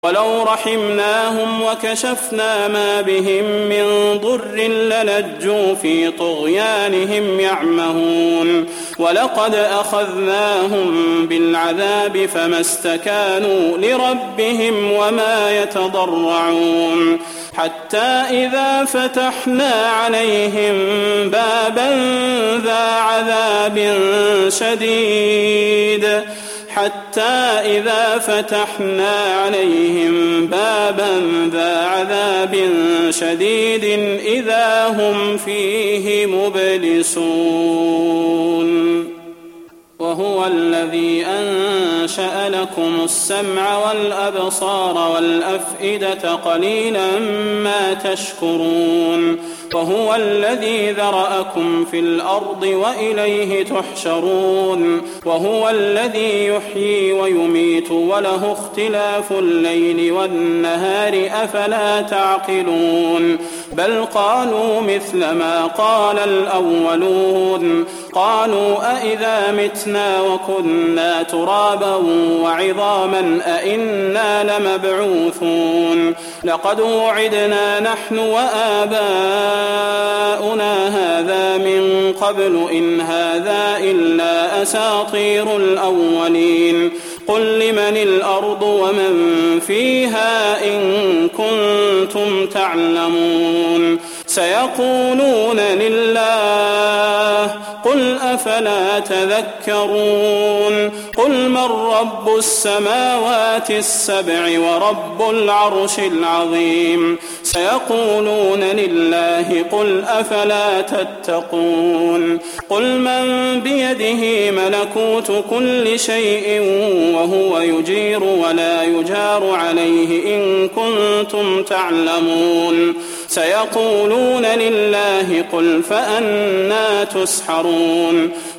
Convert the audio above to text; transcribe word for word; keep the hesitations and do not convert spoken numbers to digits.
ولو رحمناهم وكشفنا ما بهم من ضر للجوا في طغيانهم يعمهون ولقد أخذناهم بالعذاب فما استكانوا لربهم وما يتضرعون حتى إذا فتحنا عليهم بابا ذا عذاب شديد حتى إذا فتحنا عليهم بابا ذا عذاب شديد إذا هم فيه مبلسون وهو الذي أنشأ لكم السمع والأبصار والأفئدة قليلا ما تشكرون وهو الذي ذرأكم في الأرض وإليه تحشرون وهو الذي يحيي ويميت وله اختلاف الليل والنهار أفلا تعقلون بل قالوا مثل ما قال الأولون قالوا أئذا متنا وكنا ترابا وعظاما أئنا لمبعوثون لقد وعدنا نحن وآباؤنا هذا من قبل إن هذا إلا أساطير الأولين قل لمن الأرض ومن فيها إن كنتم تعلمون سيقولون لله قل أفلا تذكرون قل من رب السماوات السبع ورب العرش العظيم سيقولون لله قل أفلا تتقون قل من بيده ملكوت كل شيء وهو يجير ولا يجار عليه إن كنتم تعلمون سيقولون لله قل فأنى تسحرون